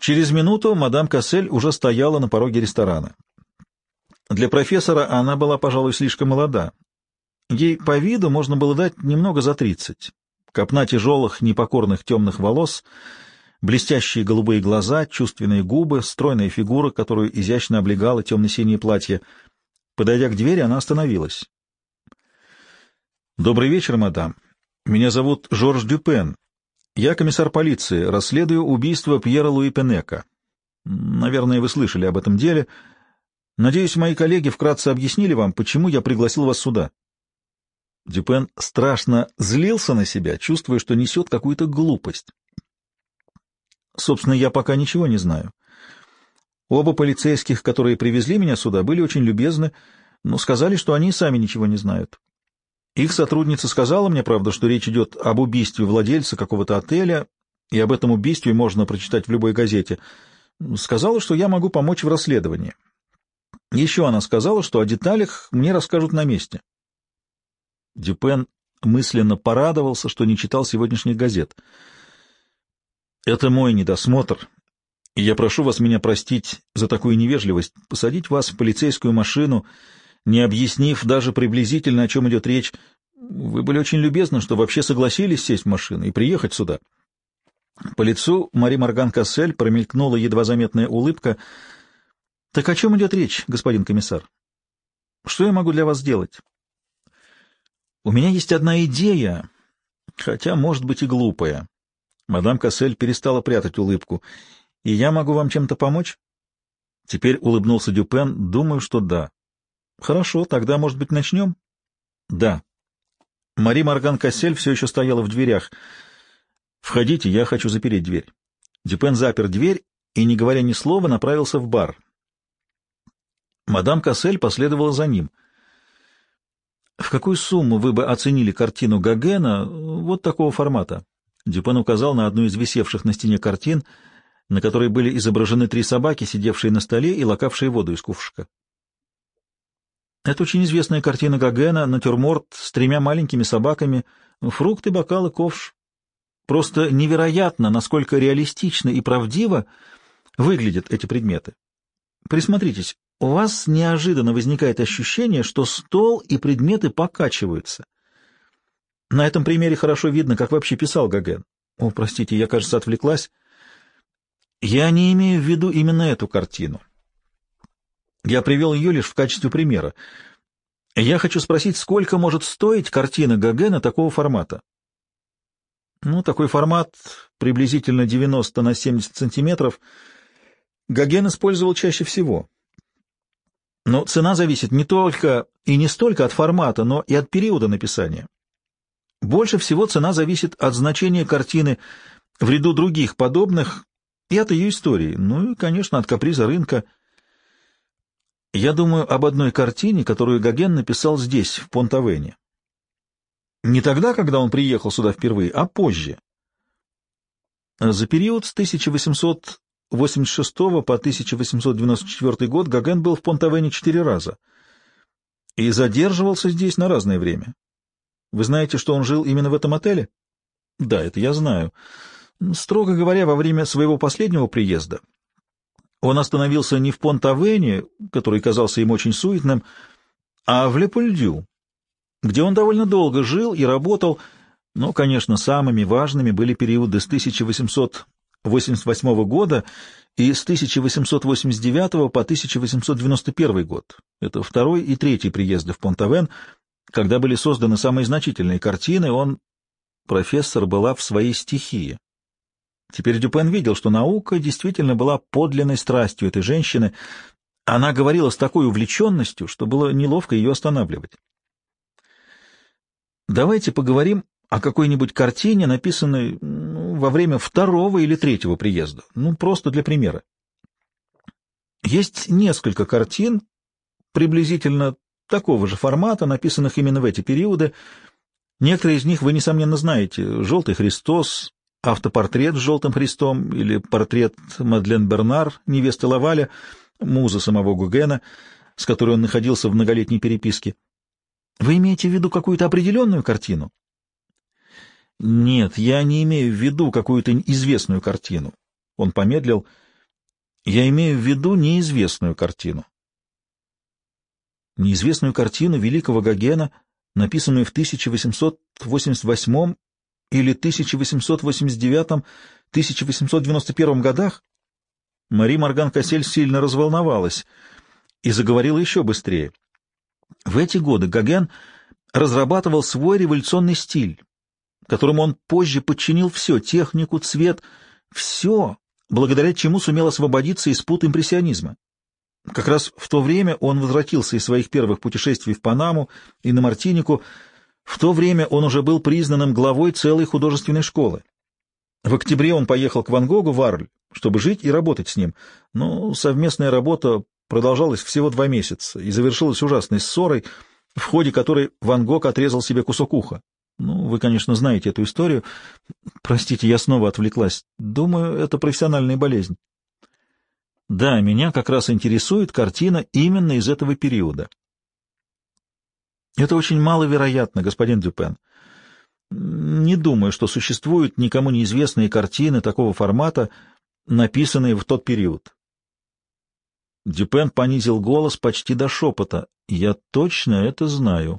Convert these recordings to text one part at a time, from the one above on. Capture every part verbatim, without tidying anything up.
Через минуту мадам Кассель уже стояла на пороге ресторана. Для профессора она была, пожалуй, слишком молода. Ей по виду можно было дать немного за тридцать. Копна тяжелых, непокорных темных волос, блестящие голубые глаза, чувственные губы, стройная фигура, которую изящно облегало темно-синее платье. Подойдя к двери, она остановилась. «Добрый вечер, мадам. Меня зовут Жорж Дюпен. Я комиссар полиции, расследую убийство Пьера Луи Пенека. Наверное, вы слышали об этом деле. Надеюсь, мои коллеги вкратце объяснили вам, почему я пригласил вас сюда». Дюпен страшно злился на себя, чувствуя, что несет какую-то глупость. «Собственно, я пока ничего не знаю. Оба полицейских, которые привезли меня сюда, были очень любезны, но сказали, что они сами ничего не знают. Их сотрудница сказала мне, правда, что речь идет об убийстве владельца какого-то отеля, и об этом убийстве можно прочитать в любой газете. Сказала, что я могу помочь в расследовании. Еще она сказала, что о деталях мне расскажут на месте». Дюпен мысленно порадовался, что не читал сегодняшних газет. «Это мой недосмотр, и я прошу вас меня простить за такую невежливость, посадить вас в полицейскую машину, не объяснив даже приблизительно, о чем идет речь. Вы были очень любезны, что вообще согласились сесть в машину и приехать сюда». По лицу Мари Морган Кассель промелькнула едва заметная улыбка. «Так о чем идет речь, господин комиссар? Что я могу для вас сделать?» «У меня есть одна идея, хотя, может быть, и глупая». Мадам Кассель перестала прятать улыбку. «И я могу вам чем-то помочь?» Теперь улыбнулся Дюпен. «Думаю, что да». «Хорошо, тогда, может быть, начнем?» «Да». Мари Морган Кассель все еще стояла в дверях. «Входите, я хочу запереть дверь». Дюпен запер дверь и, не говоря ни слова, направился в бар. Мадам Кассель последовала за ним. «В какую сумму вы бы оценили картину Гогена вот такого формата?» Дюпен указал на одну из висевших на стене картин, на которой были изображены три собаки, сидевшие на столе и лакавшие воду из кувшика. «Это очень известная картина Гогена, натюрморт с тремя маленькими собаками, фрукты, бокалы, ковш. Просто невероятно, насколько реалистично и правдиво выглядят эти предметы. Присмотритесь, у вас неожиданно возникает ощущение, что стол и предметы покачиваются. На этом примере хорошо видно, как вообще писал Гоген. О, простите, я, кажется, отвлеклась. Я не имею в виду именно эту картину. Я привел ее лишь в качестве примера. Я хочу спросить, сколько может стоить картина Гогена такого формата?» Ну, такой формат, приблизительно девяносто на семьдесят сантиметров, Гоген использовал чаще всего. Но цена зависит не только и не столько от формата, но и от периода написания. Больше всего цена зависит от значения картины в ряду других подобных и от ее истории, ну и, конечно, от каприза рынка. Я думаю об одной картине, которую Гоген написал здесь, в Понт-Авене. Не тогда, когда он приехал сюда впервые, а позже. За период с тысяча восемьсот восемьдесят шестого по тысяча восемьсот девяносто четвёртый год Гоген был в Понт-Авене четыре раза и задерживался здесь на разное время. Вы знаете, что он жил именно в этом отеле? Да, это я знаю. Строго говоря, во время своего последнего приезда он остановился не в Понт-Авене, который казался им очень суетным, а в Ле-Польдю, где он довольно долго жил и работал, но, конечно, самыми важными были периоды с тысяча восемьсот восемьдесят восьмого года и с тысяча восемьсот восемьдесят девятого по тысяча восемьсот девяносто первый год. Это второй и третий приезды в Понт-Авен, когда были созданы самые значительные картины. Он, профессор, была в своей стихии. Теперь Дюпен видел, что наука действительно была подлинной страстью этой женщины. Она говорила с такой увлеченностью, что было неловко ее останавливать. Давайте поговорим о какой-нибудь картине, написанной ну, во время второго или третьего приезда. Ну, просто для примера. Есть несколько картин, приблизительно такого же формата, написанных именно в эти периоды. Некоторые из них вы, несомненно, знаете. «Желтый Христос», «Автопортрет с желтым Христом» или «Портрет Мадлен Бернар», невесты Лаваля, муза самого Гогена, с которой он находился в многолетней переписке. Вы имеете в виду какую-то определенную картину? Нет, я не имею в виду какую-то известную картину. Он помедлил. Я имею в виду неизвестную картину. Неизвестную картину великого Гогена, написанную в тысяча восемьсот восемьдесят восьмом или тысяча восемьсот восемьдесят девятом — тысяча восемьсот девяносто первом годах? Мари Морган Кассель сильно разволновалась и заговорила еще быстрее. В эти годы Гоген разрабатывал свой революционный стиль, которому он позже подчинил все — технику, цвет, все, благодаря чему сумел освободиться из пут импрессионизма. Как раз в то время он возвратился из своих первых путешествий в Панаму и на Мартинику. В то время он уже был признанным главой целой художественной школы. В октябре он поехал к Ван Гогу в Арль, чтобы жить и работать с ним, но совместная работа продолжалась всего два месяца и завершилась ужасной ссорой, в ходе которой Ван Гог отрезал себе кусок уха. Ну, вы, конечно, знаете эту историю. Простите, я снова отвлеклась. Думаю, это профессиональная болезнь. Да, меня как раз интересует картина именно из этого периода. Это очень маловероятно, господин Дюпен. Не думаю, что существуют никому неизвестные картины такого формата, написанные в тот период. Дюпен понизил голос почти до шепота. Я точно это знаю.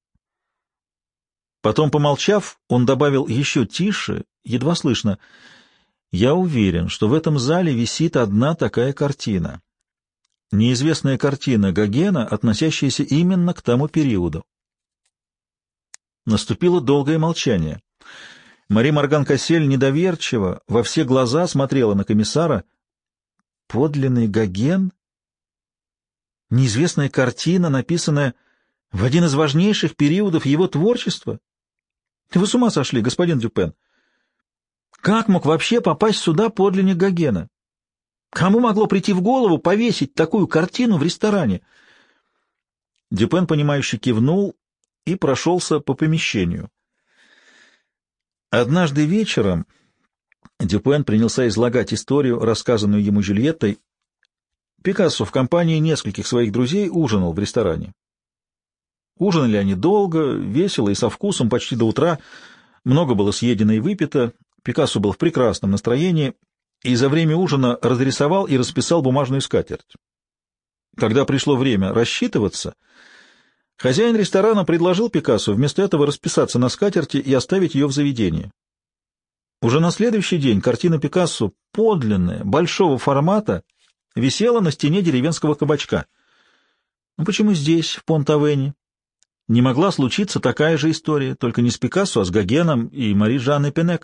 Потом, помолчав, он добавил еще тише, едва слышно: «Я уверен, что в этом зале висит одна такая картина. Неизвестная картина Гогена, относящаяся именно к тому периоду». Наступило долгое молчание. Мари Морган Кассель недоверчиво во все глаза смотрела на комиссара. Подлинный Гоген? Неизвестная картина, написанная в один из важнейших периодов его творчества? Вы с ума сошли, господин Дюпен? Как мог вообще попасть сюда подлинник Гогена? Кому могло прийти в голову повесить такую картину в ресторане? Дюпен, понимающе кивнул и прошелся по помещению. Однажды вечером Дюпен принялся излагать историю, рассказанную ему Жюльеттой. Пикассо в компании нескольких своих друзей ужинал в ресторане. Ужинали они долго, весело и со вкусом, почти до утра. Много было съедено и выпито. Пикассо был в прекрасном настроении и за время ужина разрисовал и расписал бумажную скатерть. Когда пришло время рассчитываться, хозяин ресторана предложил Пикассо вместо этого расписаться на скатерти и оставить ее в заведении. Уже на следующий день картина Пикассо, подлинная, большого формата, висела на стене деревенского кабачка. Ну, почему здесь, в Понт-Авене, не могла случиться такая же история, только не с Пикассо, а с Гогеном и Мари Жанной Пенек?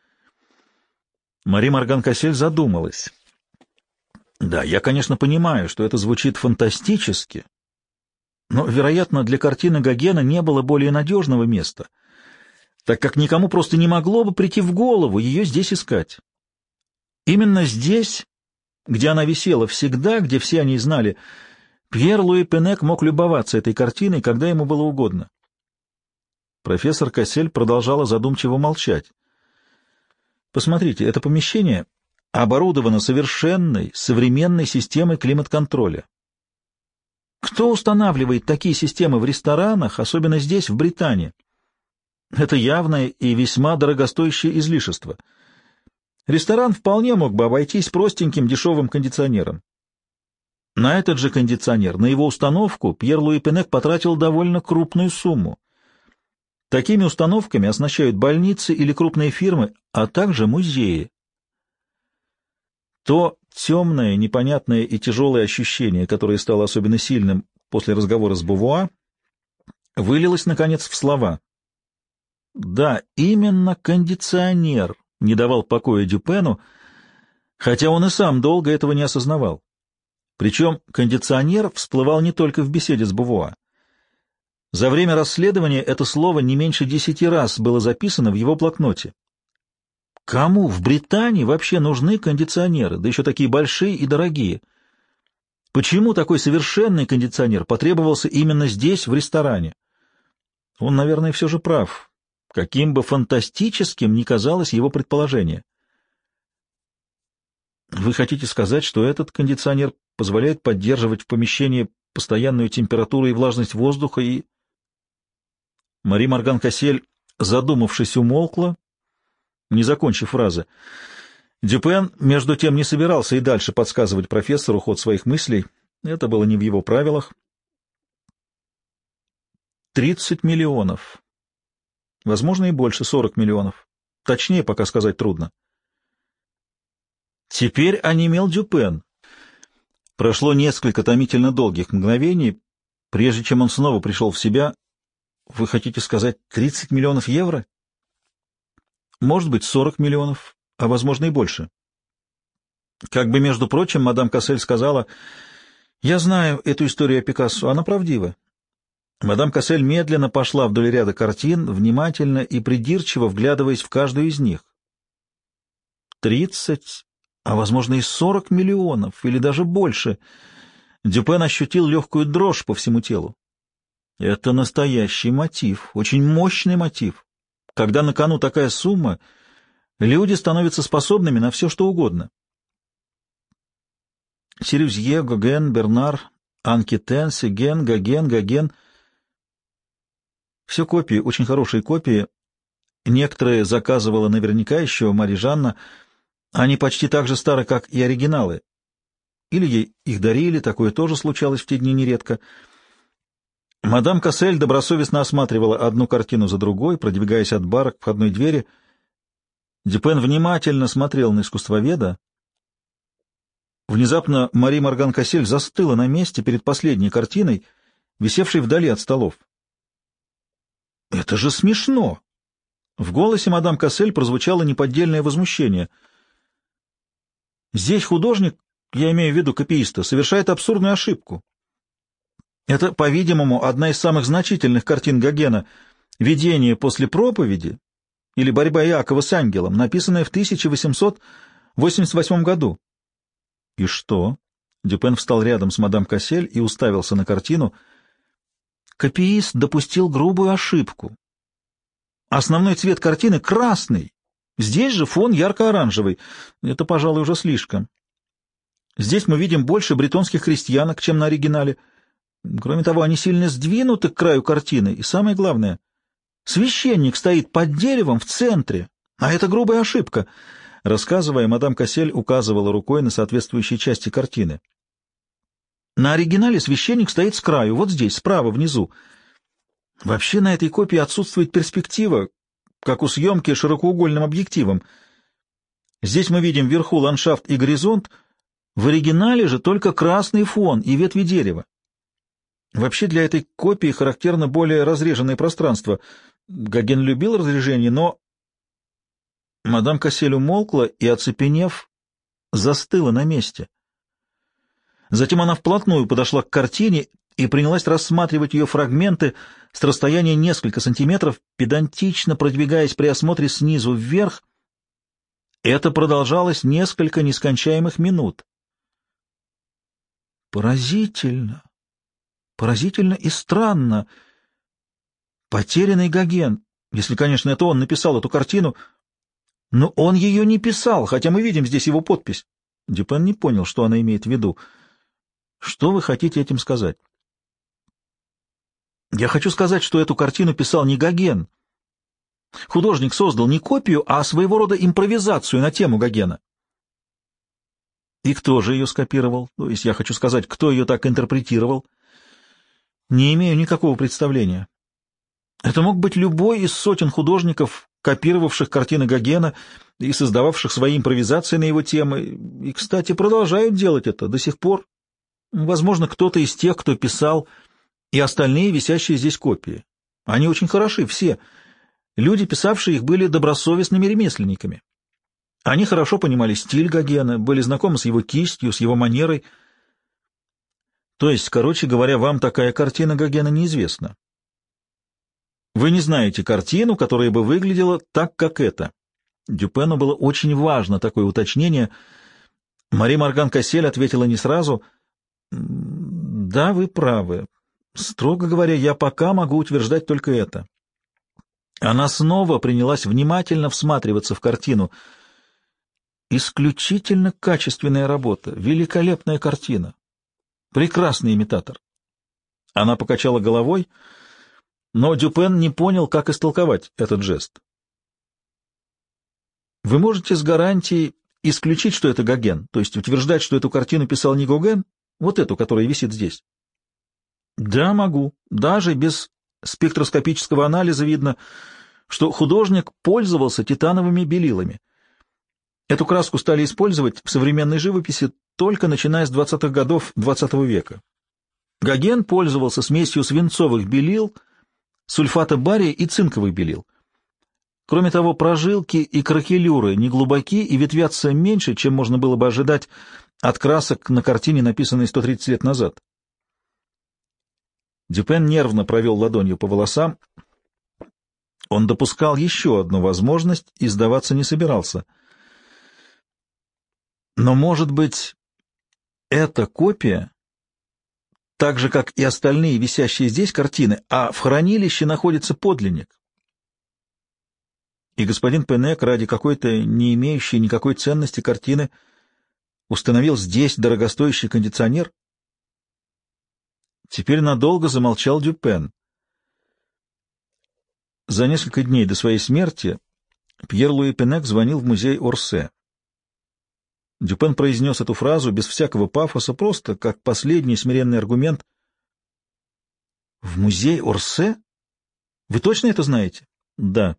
Мари Морган Кассель задумалась. Да, я, конечно, понимаю, что это звучит фантастически, но, вероятно, для картины Гогена не было более надежного места, так как никому просто не могло бы прийти в голову ее здесь искать. Именно здесь, где она висела всегда, где все о ней знали, Пьер-Луи Пенек мог любоваться этой картиной, когда ему было угодно. Профессор Кассель продолжала задумчиво молчать. Посмотрите, это помещение оборудовано совершенной, современной системой климат-контроля. Кто устанавливает такие системы в ресторанах, особенно здесь, в Британии? Это явное и весьма дорогостоящее излишество. Ресторан вполне мог бы обойтись простеньким дешевым кондиционером. На этот же кондиционер, на его установку, Пьер-Луи Пенек потратил довольно крупную сумму. Такими установками оснащают больницы или крупные фирмы, а также музеи. То темное, непонятное и тяжелое ощущение, которое стало особенно сильным после разговора с Бувуа, вылилось, наконец, в слова. Да, именно кондиционер не давал покоя Дюпену, хотя он и сам долго этого не осознавал. Причем кондиционер всплывал не только в беседе с Бувуа. За время расследования это слово не меньше десяти раз было записано в его блокноте. Кому в Британии вообще нужны кондиционеры, да еще такие большие и дорогие? Почему такой совершенный кондиционер потребовался именно здесь, в ресторане? Он, наверное, все же прав, каким бы фантастическим ни казалось его предположение. Вы хотите сказать, что этот кондиционер позволяет поддерживать в помещении постоянную температуру и влажность воздуха и... Мари Морган Кассель, задумавшись, умолкла, не закончив фразы. Дюпен, между тем, не собирался и дальше подсказывать профессору ход своих мыслей. Это было не в его правилах. Тридцать миллионов. Возможно, и больше, сорок миллионов. Точнее, пока сказать трудно. Теперь онемел Дюпен. Прошло несколько томительно долгих мгновений, прежде чем он снова пришел в себя. Вы хотите сказать тридцать миллионов евро? Может быть, сорок миллионов, а возможно и больше. Как бы, между прочим, мадам Кассель сказала: «Я знаю эту историю о Пикассо, она правдива». Мадам Кассель медленно пошла вдоль ряда картин, внимательно и придирчиво вглядываясь в каждую из них. Тридцать, а возможно и сорок миллионов, или даже больше. Дюпен ощутил легкую дрожь по всему телу. Это настоящий мотив, очень мощный мотив. Когда на кону такая сумма, люди становятся способными на все, что угодно. Сирюзье, Гоген, Бернар, Анкетен, Сеген, Гоген, Гоген. Все копии, очень хорошие копии. Некоторые заказывала наверняка еще Мария Жанна. Они почти так же стары, как и оригиналы. Или ей их дарили, такое тоже случалось в те дни нередко. Мадам Кассель добросовестно осматривала одну картину за другой, продвигаясь от бара к входной двери. Дюпен внимательно смотрел на искусствоведа. Внезапно Мари Морган Кассель застыла на месте перед последней картиной, висевшей вдали от столов. «Это же смешно!» В голосе мадам Кассель прозвучало неподдельное возмущение. «Здесь художник, я имею в виду копииста, совершает абсурдную ошибку. Это, по-видимому, одна из самых значительных картин Гогена «Видение после проповеди» или «Борьба Иакова с ангелом», написанная в тысяча восемьсот восемьдесят восьмом году. «И что?» Дюпен встал рядом с мадам Кассель и уставился на картину. Копиист допустил грубую ошибку. Основной цвет картины — красный. Здесь же фон ярко-оранжевый. Это, пожалуй, уже слишком. Здесь мы видим больше бретонских крестьянок, чем на оригинале. Кроме того, они сильно сдвинуты к краю картины. И самое главное, священник стоит под деревом в центре. А это грубая ошибка. Рассказывая, мадам Кассель указывала рукой на соответствующие части картины. На оригинале священник стоит с краю, вот здесь, справа, внизу. Вообще на этой копии отсутствует перспектива, как у съемки широкоугольным объективом. Здесь мы видим вверху ландшафт и горизонт, в оригинале же только красный фон и ветви дерева. Вообще для этой копии характерно более разреженное пространство. Гоген любил разрежение, но... Мадам Кассель умолкла и, оцепенев, застыла на месте. Затем она вплотную подошла к картине и принялась рассматривать ее фрагменты с расстояния несколько сантиметров, педантично продвигаясь при осмотре снизу вверх. Это продолжалось несколько нескончаемых минут. Поразительно, поразительно и странно. Потерянный Гоген, если, конечно, это он написал эту картину, но он ее не писал, хотя мы видим здесь его подпись. Дюпен не понял, что она имеет в виду. Что вы хотите этим сказать? Я хочу сказать, что эту картину писал не Гоген. Художник создал не копию, а своего рода импровизацию на тему Гогена. И кто же ее скопировал? То есть я хочу сказать, кто ее так интерпретировал? Не имею никакого представления. Это мог быть любой из сотен художников, копировавших картины Гогена и создававших свои импровизации на его темы, и, кстати, продолжают делать это до сих пор. Возможно, кто-то из тех, кто писал, и остальные, висящие здесь копии. Они очень хороши, все. Люди, писавшие их, были добросовестными ремесленниками. Они хорошо понимали стиль Гогена, были знакомы с его кистью, с его манерой. То есть, короче говоря, вам такая картина Гогена неизвестна. Вы не знаете картину, которая бы выглядела так, как эта. Дюпену было очень важно такое уточнение. Мари Морган Кассель ответила не сразу. «Да, вы правы. Строго говоря, я пока могу утверждать только это». Она снова принялась внимательно всматриваться в картину. Исключительно качественная работа, великолепная картина. Прекрасный имитатор. Она покачала головой, но Дюпен не понял, как истолковать этот жест. Вы можете с гарантией исключить, что это Гоген, то есть утверждать, что эту картину писал не Гоген, вот эту, которая висит здесь? Да, могу. Даже без спектроскопического анализа видно, что художник пользовался титановыми белилами. Эту краску стали использовать в современной живописи только начиная с двадцатых годов двадцатого века. Гоген пользовался смесью свинцовых белил, сульфата бария и цинковых белил. Кроме того, прожилки и кракелюры неглубоки и ветвятся меньше, чем можно было бы ожидать от красок на картине, написанной сто тридцать лет назад. Дюпен нервно провел ладонью по волосам. Он допускал еще одну возможность и сдаваться не собирался. Но, может быть, эта копия, так же, как и остальные висящие здесь картины, а в хранилище находится подлинник. И господин Пенек ради какой-то не имеющей никакой ценности картины установил здесь дорогостоящий кондиционер? Теперь надолго замолчал Дюпен. За несколько дней до своей смерти Пьер-Луи Пенек звонил в музей Орсе. Дюпен произнес эту фразу без всякого пафоса, просто как последний смиренный аргумент. — В музей Орсе? Вы точно это знаете? — Да.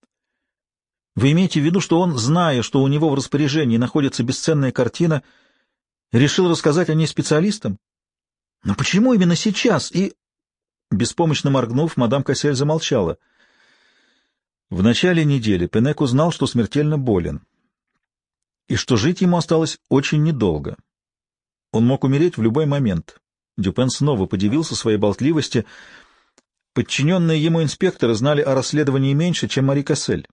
— Вы имеете в виду, что он, зная, что у него в распоряжении находится бесценная картина, решил рассказать о ней специалистам? — Но почему именно сейчас? И... Беспомощно моргнув, мадам Кассель замолчала. В начале недели Пенек узнал, что смертельно болен, и что жить ему осталось очень недолго. Он мог умереть в любой момент. Дюпен снова подивился своей болтливости. Подчиненные ему инспекторы знали о расследовании меньше, чем Мари Кассель.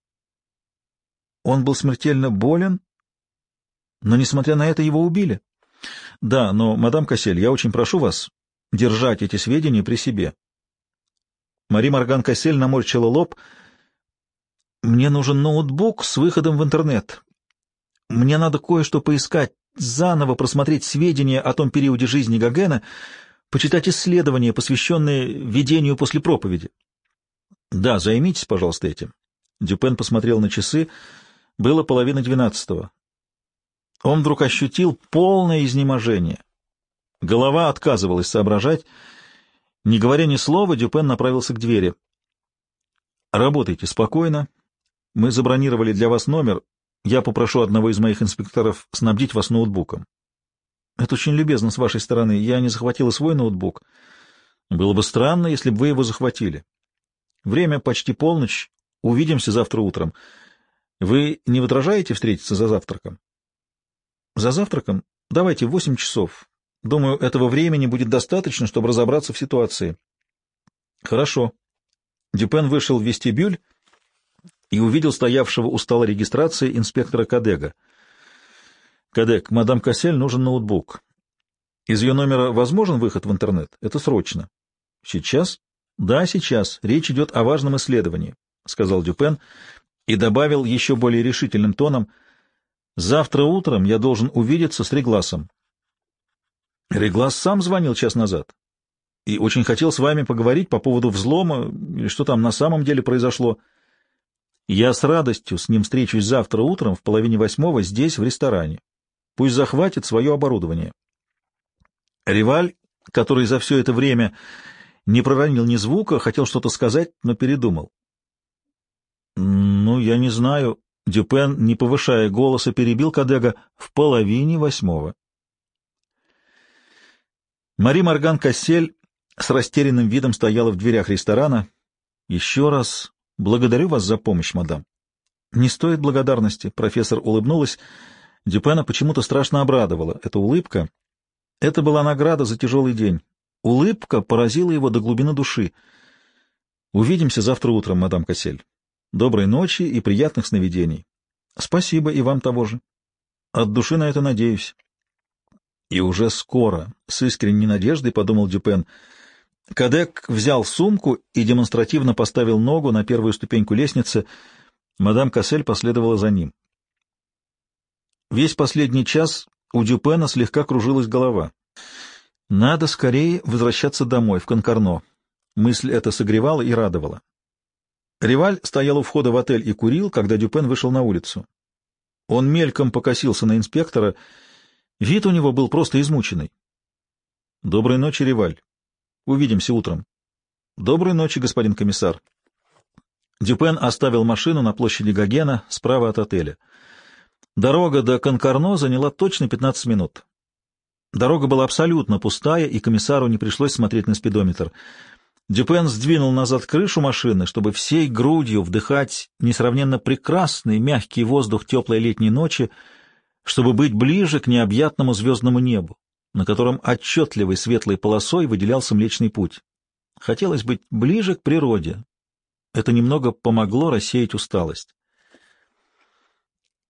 Он был смертельно болен, но, несмотря на это, его убили. Да, но, мадам Кассель, я очень прошу вас держать эти сведения при себе. Мари Морган Кассель наморщила лоб. Мне нужен ноутбук с выходом в интернет. Мне надо кое-что поискать, заново просмотреть сведения о том периоде жизни Гогена, почитать исследования, посвященные видению после проповеди. Да, займитесь, пожалуйста, этим. Дюпен посмотрел на часы. Было половина двенадцатого. Он вдруг ощутил полное изнеможение. Голова отказывалась соображать. Не говоря ни слова, Дюпен направился к двери. «Работайте спокойно. Мы забронировали для вас номер. Я попрошу одного из моих инспекторов снабдить вас ноутбуком». «Это очень любезно с вашей стороны. Я не захватила свой ноутбук. Было бы странно, если бы вы его захватили. Время почти полночь. Увидимся завтра утром. Вы не возражаете встретиться за завтраком?» «За завтраком? Давайте в восемь часов. Думаю, этого времени будет достаточно, чтобы разобраться в ситуации». «Хорошо». Дюпен вышел в вестибюль и увидел стоявшего у стола регистрации инспектора Кадега. «Кадег, мадам Кассель нужен ноутбук. Из ее номера возможен выход в интернет? Это срочно». «Сейчас?» «Да, сейчас. Речь идет о важном исследовании», — сказал Дюпен и добавил еще более решительным тоном: «Завтра утром я должен увидеться с Регласом». «Реглас сам звонил час назад и очень хотел с вами поговорить по поводу взлома или что там на самом деле произошло. Я с радостью с ним встречусь завтра утром в половине восьмого здесь, в ресторане. Пусть захватит свое оборудование». Риваль, который за все это время не проронил ни звука, хотел что-то сказать, но передумал. «Ну, я не знаю». Дюпен, не повышая голоса, перебил Кадега: «В половине восьмого». Мари Морган Кассель с растерянным видом стояла в дверях ресторана. «Еще раз благодарю вас за помощь, мадам». «Не стоит благодарности», — профессор улыбнулась. Дюпена почему-то страшно обрадовала эта улыбка. Это была награда за тяжелый день. Улыбка поразила его до глубины души. «Увидимся завтра утром, мадам Кассель. Доброй ночи и приятных сновидений». «Спасибо, и вам того же. От души на это надеюсь». И уже скоро, с искренней надеждой, подумал Дюпен. Кадек взял сумку и демонстративно поставил ногу на первую ступеньку лестницы. Мадам Кассель последовала за ним. Весь последний час у Дюпена слегка кружилась голова. Надо скорее возвращаться домой, в Конкорно. Мысль эта согревала и радовала. Риваль стоял у входа в отель и курил, когда Дюпен вышел на улицу. Он мельком покосился на инспектора. Вид у него был просто измученный. — Доброй ночи, Реваль. Увидимся утром. — Доброй ночи, господин комиссар. Дюпен оставил машину на площади Гогена, справа от отеля. Дорога до Конкарно заняла точно пятнадцать минут. Дорога была абсолютно пустая, и комиссару не пришлось смотреть на спидометр. Дюпен сдвинул назад крышу машины, чтобы всей грудью вдыхать несравненно прекрасный мягкий воздух теплой летней ночи, чтобы быть ближе к необъятному звездному небу, на котором отчетливой светлой полосой выделялся Млечный Путь. Хотелось быть ближе к природе. Это немного помогло рассеять усталость.